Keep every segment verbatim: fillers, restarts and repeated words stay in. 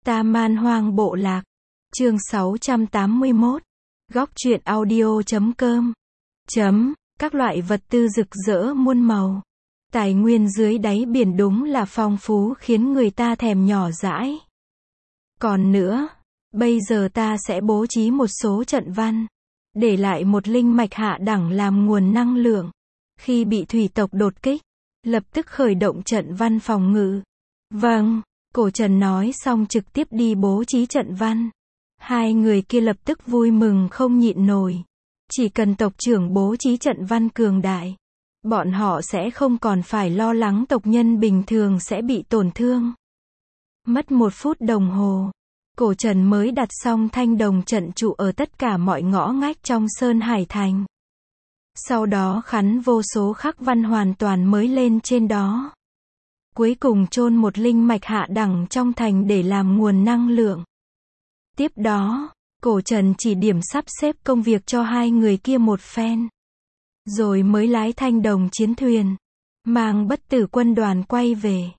Ta Man Hoang Bộ Lạc. Chương sáu trăm tám mươi mốt. Góc truyện audio chấm com. Chấm. Các loại vật tư rực rỡ muôn màu. Tài nguyên dưới đáy biển đúng là phong phú khiến người ta thèm nhỏ dãi. Còn nữa, bây giờ ta sẽ bố trí một số trận văn, để lại một linh mạch hạ đẳng làm nguồn năng lượng. Khi bị thủy tộc đột kích, lập tức khởi động trận văn phòng ngự. Vâng, Cổ Trần nói xong trực tiếp đi bố trí trận văn. Hai người kia lập tức vui mừng không nhịn nổi. Chỉ cần tộc trưởng bố trí trận văn cường đại, bọn họ sẽ không còn phải lo lắng tộc nhân bình thường sẽ bị tổn thương. Mất một phút đồng hồ, Cổ Trần mới đặt xong thanh đồng trận trụ ở tất cả mọi ngõ ngách trong Sơn Hải Thành. Sau đó khắn vô số khắc văn hoàn toàn mới lên trên đó. Cuối cùng chôn một linh mạch hạ đẳng trong thành để làm nguồn năng lượng. Tiếp đó, Cổ Trần chỉ điểm sắp xếp công việc cho hai người kia một phen. Rồi mới lái thanh đồng chiến thuyền, mang bất tử quân đoàn quay về.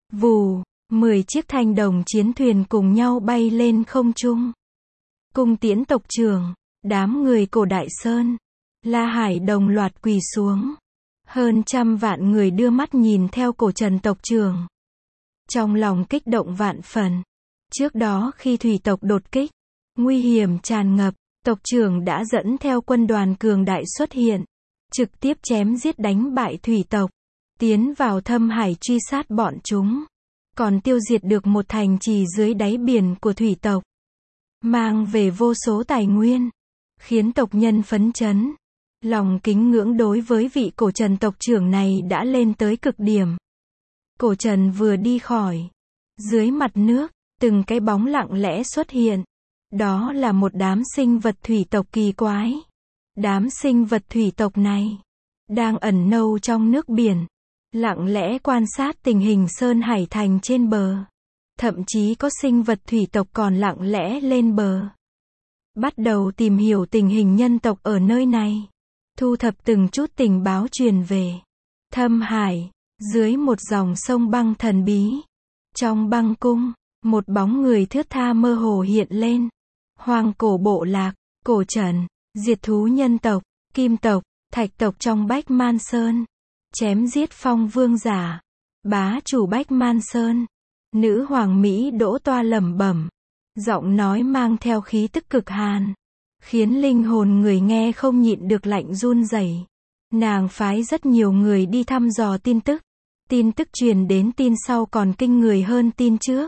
Vù, mười chiếc thanh đồng chiến thuyền cùng nhau bay lên không trung. Cung tiễn tộc trưởng, đám người Cổ Đại Sơn, La Hải đồng loạt quỳ xuống. Hơn trăm vạn người đưa mắt nhìn theo Cổ Trần tộc trưởng. Trong lòng kích động vạn phần. Trước đó khi thủy tộc đột kích, nguy hiểm tràn ngập, tộc trưởng đã dẫn theo quân đoàn cường đại xuất hiện, trực tiếp chém giết đánh bại thủy tộc, tiến vào thâm hải truy sát bọn chúng, còn tiêu diệt được một thành trì dưới đáy biển của thủy tộc, mang về vô số tài nguyên, khiến tộc nhân phấn chấn. Lòng kính ngưỡng đối với vị Cổ Trần tộc trưởng này đã lên tới cực điểm. Cổ Trần vừa đi khỏi, dưới mặt nước, từng cái bóng lặng lẽ xuất hiện. Đó là một đám sinh vật thủy tộc kỳ quái. Đám sinh vật thủy tộc này đang ẩn nâu trong nước biển, lặng lẽ quan sát tình hình Sơn Hải Thành trên bờ. Thậm chí có sinh vật thủy tộc còn lặng lẽ lên bờ, bắt đầu tìm hiểu tình hình nhân tộc ở nơi này, thu thập từng chút tình báo truyền về. Thâm Hải, dưới một dòng sông băng thần bí, trong băng cung, một bóng người thướt tha mơ hồ hiện lên. Hoang cổ bộ lạc, Cổ Trần, diệt thú nhân tộc, kim tộc, thạch tộc trong Bách Man Sơn, chém giết phong vương giả, bá chủ Bách Man Sơn. Nữ hoàng Mỹ Đỗ toa lẩm bẩm, giọng nói mang theo khí tức cực hàn, khiến linh hồn người nghe không nhịn được lạnh run rẩy. Nàng phái rất nhiều người đi thăm dò tin tức. Tin tức truyền đến tin sau còn kinh người hơn tin trước,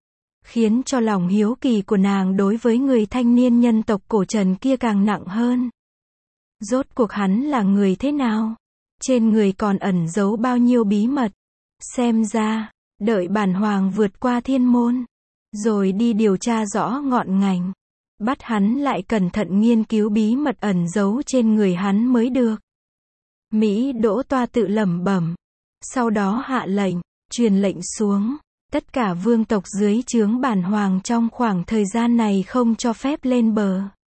khiến cho lòng hiếu kỳ của nàng đối với người thanh niên nhân tộc Cổ Trần kia càng nặng hơn. Rốt cuộc hắn là người thế nào? Trên người còn ẩn giấu bao nhiêu bí mật? Xem ra, đợi bản hoàng vượt qua thiên môn, rồi đi điều tra rõ ngọn ngành, bắt hắn lại cẩn thận nghiên cứu bí mật ẩn giấu trên người hắn mới được. Mỹ Đỗ toa tự lẩm bẩm. Sau đó hạ lệnh, truyền lệnh xuống. Tất cả vương tộc dưới trướng bản hoàng trong khoảng thời gian này không cho phép lên bờ.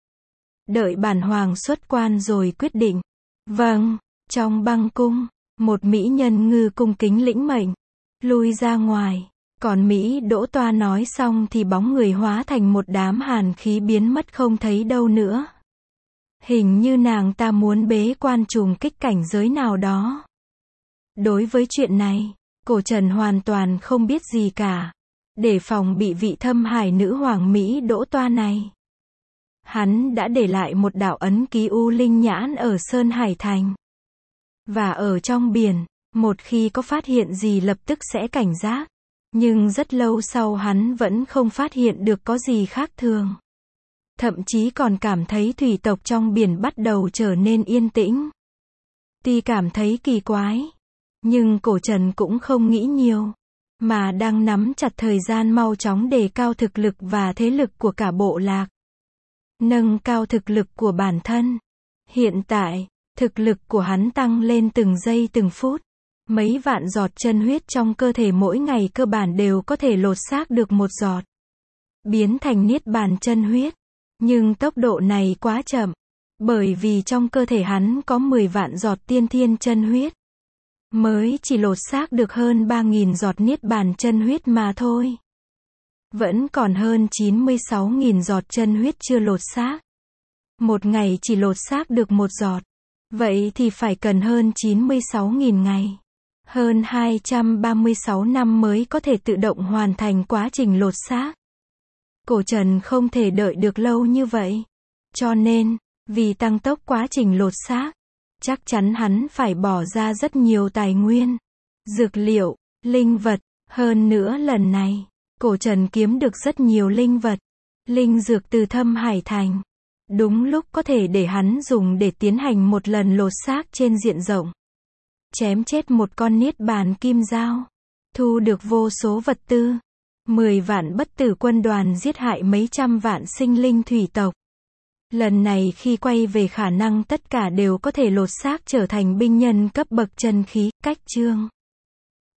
Đợi bản hoàng xuất quan rồi quyết định. Vâng, trong băng cung, một mỹ nhân ngư cung kính lĩnh mệnh, lui ra ngoài. Còn Mỹ Đỗ toa nói xong thì bóng người hóa thành một đám hàn khí biến mất không thấy đâu nữa. Hình như nàng ta muốn bế quan trùng kích cảnh giới nào đó. Đối với chuyện này, Cổ Trần hoàn toàn không biết gì cả. Để phòng bị vị thâm hải nữ hoàng Mỹ Đỗ toa này, hắn đã để lại một đạo ấn ký U Linh Nhãn ở Sơn Hải Thành. Và ở trong biển, một khi có phát hiện gì lập tức sẽ cảnh giác. Nhưng rất lâu sau hắn vẫn không phát hiện được có gì khác thường. Thậm chí còn cảm thấy thủy tộc trong biển bắt đầu trở nên yên tĩnh. Tuy cảm thấy kỳ quái, nhưng Cổ Trần cũng không nghĩ nhiều, mà đang nắm chặt thời gian mau chóng đề cao thực lực và thế lực của cả bộ lạc. Nâng cao thực lực của bản thân. Hiện tại, thực lực của hắn tăng lên từng giây từng phút. Mấy vạn giọt chân huyết trong cơ thể mỗi ngày cơ bản đều có thể lột xác được một giọt, biến thành niết bàn chân huyết. Nhưng tốc độ này quá chậm, bởi vì trong cơ thể hắn có mười vạn giọt tiên thiên chân huyết, mới chỉ lột xác được hơn ba nghìn giọt niết bàn chân huyết mà thôi. Vẫn còn hơn chín mươi sáu nghìn giọt chân huyết chưa lột xác. Một ngày chỉ lột xác được một giọt. Vậy thì phải cần hơn chín mươi sáu nghìn ngày. Hơn hai trăm ba mươi sáu năm mới có thể tự động hoàn thành quá trình lột xác. Cổ Trần không thể đợi được lâu như vậy. Cho nên, vì tăng tốc quá trình lột xác, chắc chắn hắn phải bỏ ra rất nhiều tài nguyên, dược liệu, linh vật. Hơn nữa lần này, Cổ Trần kiếm được rất nhiều linh vật, linh dược từ Thâm Hải Thành. Đúng lúc có thể để hắn dùng để tiến hành một lần lột xác trên diện rộng. Chém chết một con niết bàn kim dao. Thu được vô số vật tư. Mười vạn bất tử quân đoàn giết hại mấy trăm vạn sinh linh thủy tộc. Lần này khi quay về khả năng tất cả đều có thể lột xác trở thành binh nhân cấp bậc chân khí, cách chương.